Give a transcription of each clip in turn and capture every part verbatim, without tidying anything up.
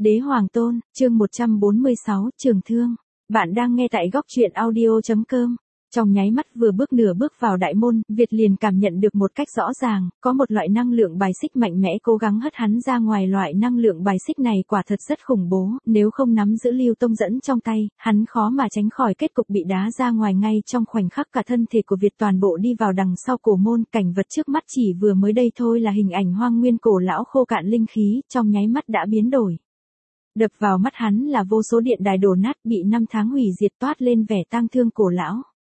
Đế Hoàng Tôn, chương một trăm bốn mươi sáu, Trường Thương. Bạn đang nghe tại góc truyện audio chấm com. Trong nháy mắt vừa bước nửa bước vào đại môn, Việt liền cảm nhận được một cách rõ ràng, có một loại năng lượng bài xích mạnh mẽ cố gắng hất hắn ra ngoài. Loại năng lượng bài xích này quả thật rất khủng bố, nếu không nắm giữ Lưu Tông dẫn trong tay, hắn khó mà tránh khỏi kết cục bị đá ra ngoài. Ngay trong khoảnh khắc cả thân thể của Việt toàn bộ đi vào đằng sau cổ môn, cảnh vật trước mắt chỉ vừa mới đây thôi là hình ảnh hoang nguyên cổ lão khô cạn linh khí, trong nháy mắt đã biến đổi. Đập vào mắt hắn là vô số điện đài đổ nát bị năm tháng hủy diệt, toát lên vẻ tang thương cổ lão.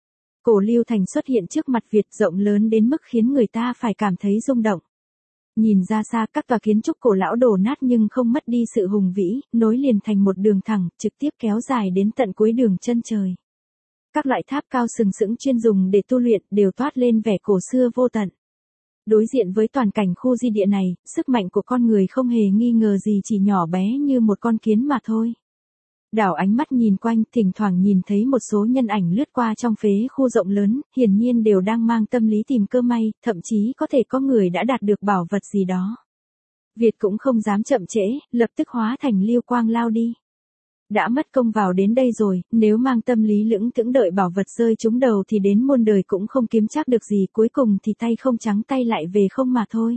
Cổ Lưu Thành xuất hiện trước mặt Việt, rộng lớn đến mức khiến người ta phải cảm thấy rung động. Nhìn ra xa, các tòa kiến trúc cổ lão đổ nát nhưng không mất đi sự hùng vĩ, nối liền thành một đường thẳng, trực tiếp kéo dài đến tận cuối đường chân trời. Các loại tháp cao sừng sững chuyên dùng để tu luyện đều toát lên vẻ cổ xưa vô tận. Đối diện với toàn cảnh khu di địa này, sức mạnh của con người không hề nghi ngờ gì chỉ nhỏ bé như một con kiến mà thôi. Đảo ánh mắt nhìn quanh, thỉnh thoảng nhìn thấy một số nhân ảnh lướt qua trong phế khu rộng lớn, hiển nhiên đều đang mang tâm lý tìm cơ may, thậm chí có thể có người đã đạt được bảo vật gì đó. Việt cũng không dám chậm trễ, lập tức hóa thành lưu quang lao đi. Đã mất công vào đến đây rồi, nếu mang tâm lý lững thững đợi bảo vật rơi trúng đầu thì đến muôn đời cũng không kiếm chắc được gì, cuối cùng thì tay không trắng tay lại về không mà thôi.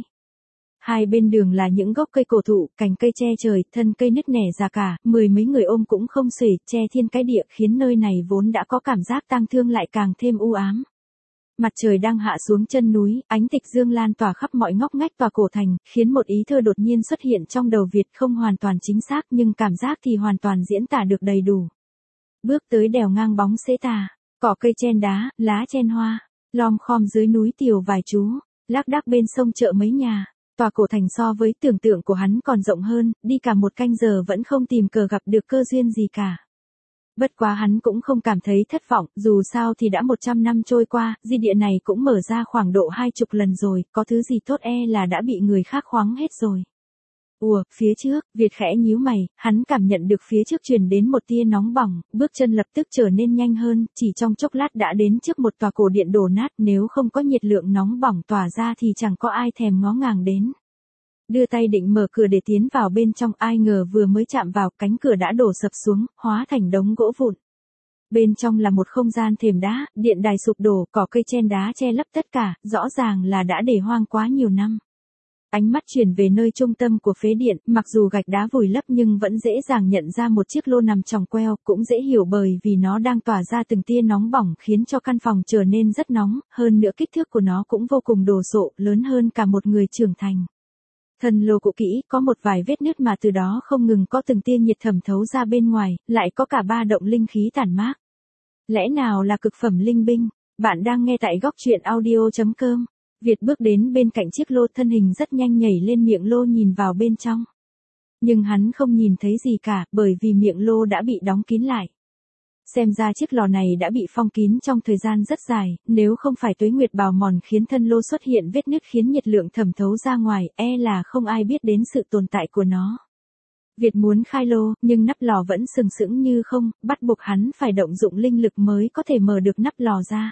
Hai bên đường là những gốc cây cổ thụ, cành cây che trời, thân cây nứt nẻ già cả, mười mấy người ôm cũng không xuể, che thiên cái địa, khiến nơi này vốn đã có cảm giác tang thương lại càng thêm u ám. Mặt trời đang hạ xuống chân núi, ánh tịch dương lan tỏa khắp mọi ngóc ngách tòa cổ thành, khiến một ý thơ đột nhiên xuất hiện trong đầu Việt, không hoàn toàn chính xác nhưng cảm giác thì hoàn toàn diễn tả được đầy đủ. Bước tới đèo ngang bóng xế tà, cỏ cây chen đá, lá chen hoa, lom khom dưới núi tiều vài chú, lác đác bên sông chợ mấy nhà. Tòa cổ thành so với tưởng tượng của hắn còn rộng hơn, đi cả một canh giờ vẫn không tìm cờ gặp được cơ duyên gì cả. Bất quá hắn cũng không cảm thấy thất vọng, dù sao thì đã một trăm năm trôi qua, di địa này cũng mở ra khoảng độ hai chục lần rồi, có thứ gì tốt e là đã bị người khác khoáng hết rồi. Ùa, phía trước, Việt khẽ nhíu mày, hắn cảm nhận được phía trước truyền đến một tia nóng bỏng, bước chân lập tức trở nên nhanh hơn, chỉ trong chốc lát đã đến trước một tòa cổ điện đổ nát, nếu không có nhiệt lượng nóng bỏng tỏa ra thì chẳng có ai thèm ngó ngàng đến. Đưa tay định mở cửa để tiến vào bên trong, ai ngờ vừa mới chạm vào, cánh cửa đã đổ sập xuống, hóa thành đống gỗ vụn. Bên trong là một không gian thềm đá, điện đài sụp đổ, cỏ cây chen đá che lấp tất cả, rõ ràng là đã để hoang quá nhiều năm. Ánh mắt chuyển về nơi trung tâm của phế điện, mặc dù gạch đá vùi lấp nhưng vẫn dễ dàng nhận ra một chiếc lô nằm chồng queo, cũng dễ hiểu bởi vì nó đang tỏa ra từng tia nóng bỏng khiến cho căn phòng trở nên rất nóng, hơn nữa kích thước của nó cũng vô cùng đồ sộ, lớn hơn cả một người trưởng thành. Thân lô cũ kỹ, có một vài vết nứt mà từ đó không ngừng có từng tia nhiệt thẩm thấu ra bên ngoài, lại có cả ba động linh khí tản mát. Lẽ nào là cực phẩm linh binh? Bạn đang nghe tại góc truyện audio chấm com. Việt bước đến bên cạnh chiếc lô, thân hình rất nhanh nhảy lên miệng lô nhìn vào bên trong. Nhưng hắn không nhìn thấy gì cả, bởi vì miệng lô đã bị đóng kín lại. Xem ra chiếc lò này đã bị phong kín trong thời gian rất dài, nếu không phải tuế nguyệt bào mòn khiến thân lô xuất hiện vết nứt khiến nhiệt lượng thẩm thấu ra ngoài, e là không ai biết đến sự tồn tại của nó. Việt muốn khai lô, nhưng nắp lò vẫn sừng sững như không, bắt buộc hắn phải động dụng linh lực mới có thể mở được nắp lò ra.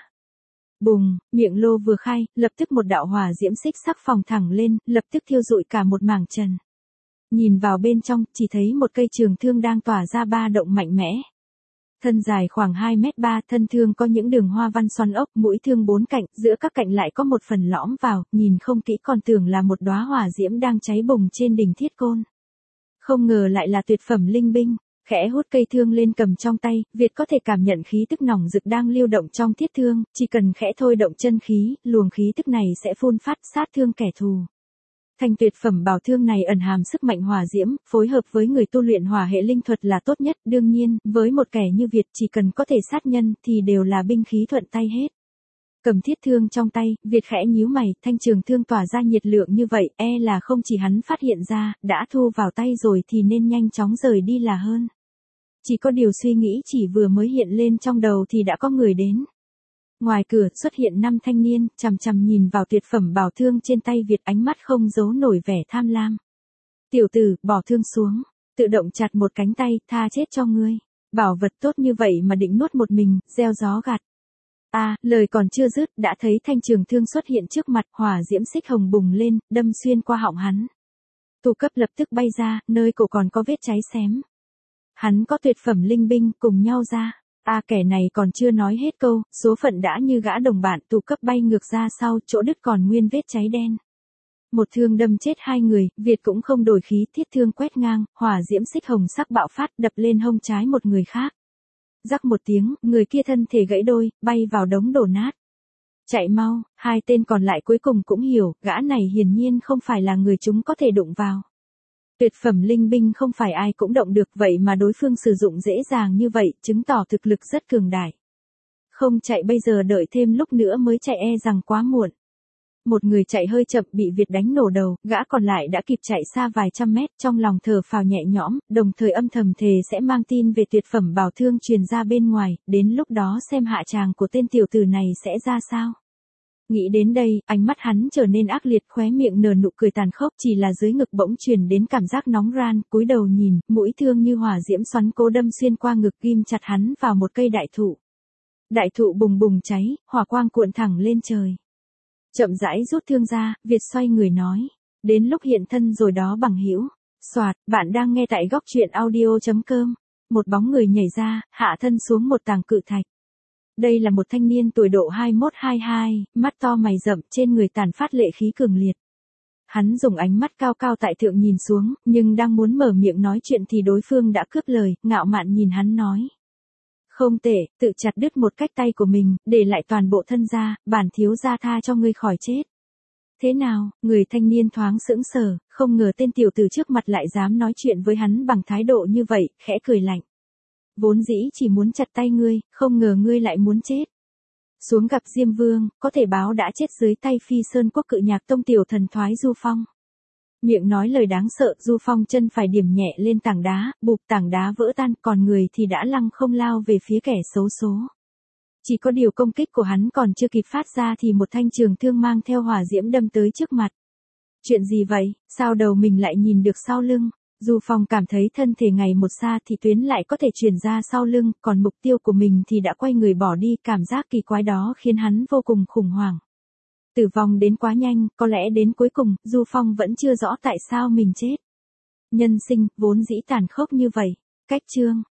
Bùng, miệng lô vừa khai, lập tức một đạo hỏa diễm xích sắc phóng thẳng lên, lập tức thiêu rụi cả một mảng trần. Nhìn vào bên trong, chỉ thấy một cây trường thương đang tỏa ra ba động mạnh mẽ. Thân dài khoảng hai mét ba, thân thương có những đường hoa văn xoắn ốc, mũi thương bốn cạnh, giữa các cạnh lại có một phần lõm vào, nhìn không kỹ còn tưởng là một đóa hỏa diễm đang cháy bùng trên đỉnh thiết côn. Không ngờ lại là tuyệt phẩm linh binh. Khẽ hút cây thương lên cầm trong tay, Việt có thể cảm nhận khí tức nòng rực đang lưu động trong thiết thương, chỉ cần khẽ thôi động chân khí, luồng khí tức này sẽ phun phát sát thương kẻ thù. Thanh tuyệt phẩm bảo thương này ẩn hàm sức mạnh hỏa diễm, phối hợp với người tu luyện hỏa hệ linh thuật là tốt nhất, đương nhiên, với một kẻ như Việt chỉ cần có thể sát nhân thì đều là binh khí thuận tay hết. Cầm thiết thương trong tay, Việt khẽ nhíu mày, thanh trường thương tỏa ra nhiệt lượng như vậy, e là không chỉ hắn phát hiện ra, đã thu vào tay rồi thì nên nhanh chóng rời đi là hơn. Chỉ có điều suy nghĩ chỉ vừa mới hiện lên trong đầu thì đã có người đến. Ngoài cửa xuất hiện năm thanh niên, chằm chằm nhìn vào tuyệt phẩm bảo thương trên tay Việt, ánh mắt không giấu nổi vẻ tham lam. Tiểu tử, bỏ thương xuống, tự động chặt một cánh tay, tha chết cho ngươi. Bảo vật tốt như vậy mà định nuốt một mình, gieo gió gặt. À, lời còn chưa dứt, đã thấy thanh trường thương xuất hiện trước mặt, hỏa diễm xích hồng bùng lên, đâm xuyên qua họng hắn. Tu cấp lập tức bay ra, nơi cổ còn có vết cháy xém. Hắn có tuyệt phẩm linh binh, cùng nhau ra. A à, kẻ này còn chưa nói hết câu, số phận đã như gã đồng bạn. Tu cấp bay ngược ra sau, chỗ đứt còn nguyên vết cháy đen. Một thương đâm chết hai người, Việt cũng không đổi khí, thiết thương quét ngang, hỏa diễm xích hồng sắc bạo phát, đập lên hông trái một người khác. Rắc một tiếng, người kia thân thể gãy đôi, bay vào đống đổ nát. Chạy mau, hai tên còn lại cuối cùng cũng hiểu, gã này hiển nhiên không phải là người chúng có thể đụng vào. Tuyệt phẩm linh binh không phải ai cũng động được, vậy mà đối phương sử dụng dễ dàng như vậy, chứng tỏ thực lực rất cường đại. Không chạy bây giờ đợi thêm lúc nữa mới chạy e rằng quá muộn. Một người chạy hơi chậm bị Việt đánh nổ đầu, gã còn lại đã kịp chạy xa vài trăm mét, trong lòng thở phào nhẹ nhõm, đồng thời âm thầm thề sẽ mang tin về tuyệt phẩm bảo thương truyền ra bên ngoài, đến lúc đó xem hạ tràng của tên tiểu tử này sẽ ra sao. Nghĩ đến đây, ánh mắt hắn trở nên ác liệt, khóe miệng nở nụ cười tàn khốc, chỉ là dưới ngực bỗng truyền đến cảm giác nóng ran, cúi đầu nhìn, mũi thương như hỏa diễm xoắn cố đâm xuyên qua ngực, ghim chặt hắn vào một cây đại thụ. Đại thụ bùng bùng cháy, hỏa quang cuộn thẳng lên trời. Chậm rãi rút thương ra, Việt xoay người nói, đến lúc hiện thân rồi đó bằng hữu. Soạt, bạn đang nghe tại góc truyện audio chấm com. Một bóng người nhảy ra, hạ thân xuống một tảng cự thạch. Đây là một thanh niên tuổi độ hai mốt hai hai, mắt to mày rậm, trên người tàn phát lệ khí cường liệt. Hắn dùng ánh mắt cao cao tại thượng nhìn xuống, nhưng đang muốn mở miệng nói chuyện thì đối phương đã cướp lời, ngạo mạn nhìn hắn nói. Không tệ, tự chặt đứt một cách tay của mình, để lại toàn bộ thân ra, bản thiếu gia tha cho ngươi khỏi chết. Thế nào, người thanh niên thoáng sững sờ, không ngờ tên tiểu tử trước mặt lại dám nói chuyện với hắn bằng thái độ như vậy, khẽ cười lạnh. Vốn dĩ chỉ muốn chặt tay ngươi, không ngờ ngươi lại muốn chết. Xuống gặp Diêm Vương, có thể báo đã chết dưới tay Phi Sơn Quốc Cự Nhạc Tông tiểu thần thoái Du Phong. Miệng nói lời đáng sợ, Du Phong chân phải điểm nhẹ lên tảng đá, bụp tảng đá vỡ tan, còn người thì đã lăng không lao về phía kẻ xấu số. Chỉ có điều công kích của hắn còn chưa kịp phát ra thì một thanh trường thương mang theo hỏa diễm đâm tới trước mặt. Chuyện gì vậy, sao đầu mình lại nhìn được sau lưng? Du Phong cảm thấy thân thể ngày một xa thì tuyến lại có thể truyền ra sau lưng, còn mục tiêu của mình thì đã quay người bỏ đi, cảm giác kỳ quái đó khiến hắn vô cùng khủng hoảng. Tử vong đến quá nhanh, có lẽ đến cuối cùng, Du Phong vẫn chưa rõ tại sao mình chết. Nhân sinh, vốn dĩ tàn khốc như vậy. Cách chương.